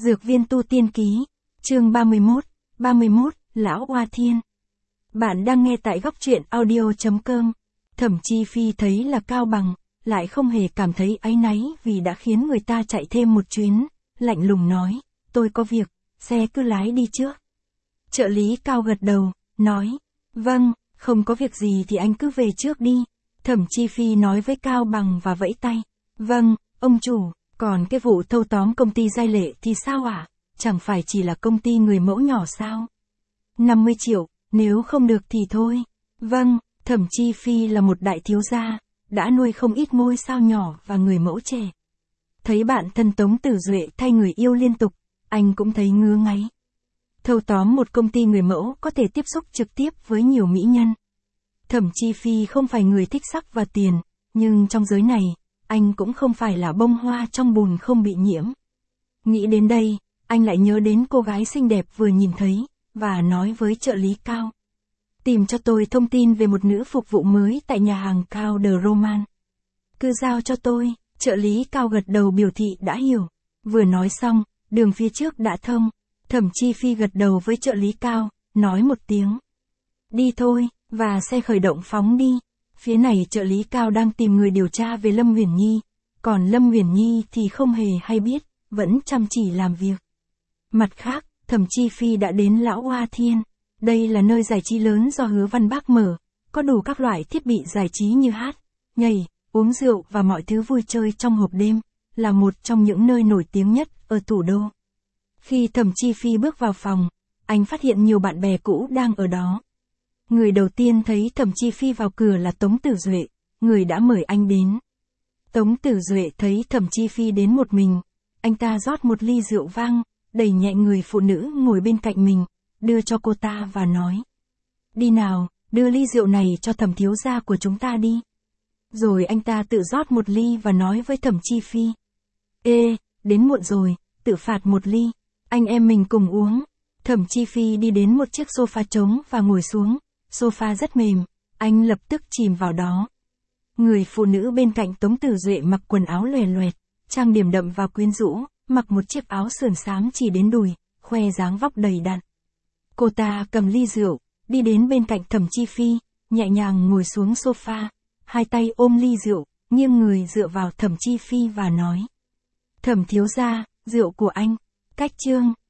Dược viên tu tiên ký, chương 31, Lão Oa Thiên. Bạn đang nghe tại góc truyện audio.com. Thẩm Chi Phi thấy là Cao Bằng, lại không hề cảm thấy áy náy vì đã khiến người ta chạy thêm một chuyến, lạnh lùng nói, tôi có việc, xe cứ lái đi trước. Trợ lý Cao gật đầu, nói, vâng, không có việc gì thì anh cứ về trước đi. Thẩm Chi Phi nói với Cao Bằng và vẫy tay, vâng, ông chủ. Còn cái vụ thâu tóm công ty Giai Lệ thì sao ạ? Chẳng phải chỉ là công ty người mẫu nhỏ sao? 50 triệu, nếu không được thì thôi. Vâng, Thẩm Chi Phi là một đại thiếu gia, đã nuôi không ít ngôi sao nhỏ và người mẫu trẻ. Thấy bạn thân Tống Tử Duệ thay người yêu liên tục, anh cũng thấy ngứa ngáy. Thâu tóm một công ty người mẫu có thể tiếp xúc trực tiếp với nhiều mỹ nhân. Thẩm Chi Phi không phải người thích sắc và tiền, nhưng trong giới này, anh cũng không phải là bông hoa trong bùn không bị nhiễm. Nghĩ đến đây, anh lại nhớ đến cô gái xinh đẹp vừa nhìn thấy, và nói với trợ lý Cao. Tìm cho tôi thông tin về một nữ phục vụ mới tại nhà hàng Cao de Roman. Cứ giao cho tôi, trợ lý Cao gật đầu biểu thị đã hiểu. Vừa nói xong, đường phía trước đã thông. Thẩm Chi Phi gật đầu với trợ lý Cao, nói một tiếng. Đi thôi, và xe khởi động phóng đi. Phía này trợ lý Cao đang tìm người điều tra về Lâm Uyển Nhi, còn Lâm Uyển Nhi thì không hề hay biết, vẫn chăm chỉ làm việc. Mặt khác, Thẩm Chi Phi đã đến Lão Oa Thiên. Đây là nơi giải trí lớn do Hứa Văn Bác mở, có đủ các loại thiết bị giải trí như hát, nhảy, uống rượu và mọi thứ vui chơi trong hộp đêm, là một trong những nơi nổi tiếng nhất ở thủ đô. Khi Thẩm Chi Phi bước vào phòng, anh phát hiện nhiều bạn bè cũ đang ở đó. Người đầu tiên thấy Thẩm Chi Phi vào cửa là Tống Tử Duệ, người đã mời anh đến. Tống Tử Duệ thấy Thẩm Chi Phi đến một mình, anh ta rót một ly rượu vang, đẩy nhẹ người phụ nữ ngồi bên cạnh mình, đưa cho cô ta và nói. Đi nào, đưa ly rượu này cho Thẩm thiếu gia của chúng ta đi. Rồi anh ta tự rót một ly và nói với Thẩm Chi Phi. Ê, đến muộn rồi, tự phạt một ly, anh em mình cùng uống. Thẩm Chi Phi đi đến một chiếc sofa trống và ngồi xuống. Sofa rất mềm, anh lập tức chìm vào đó. Người phụ nữ bên cạnh Tống Tử Duệ mặc quần áo loè loẹt, trang điểm đậm và quyến rũ, mặc một chiếc áo sườn xám chỉ đến đùi, khoe dáng vóc đầy đặn. Cô ta cầm ly rượu, đi đến bên cạnh Thẩm Chi Phi, nhẹ nhàng ngồi xuống sofa, hai tay ôm ly rượu, nghiêng người dựa vào Thẩm Chi Phi và nói. Thẩm thiếu gia, rượu của anh, cách chương.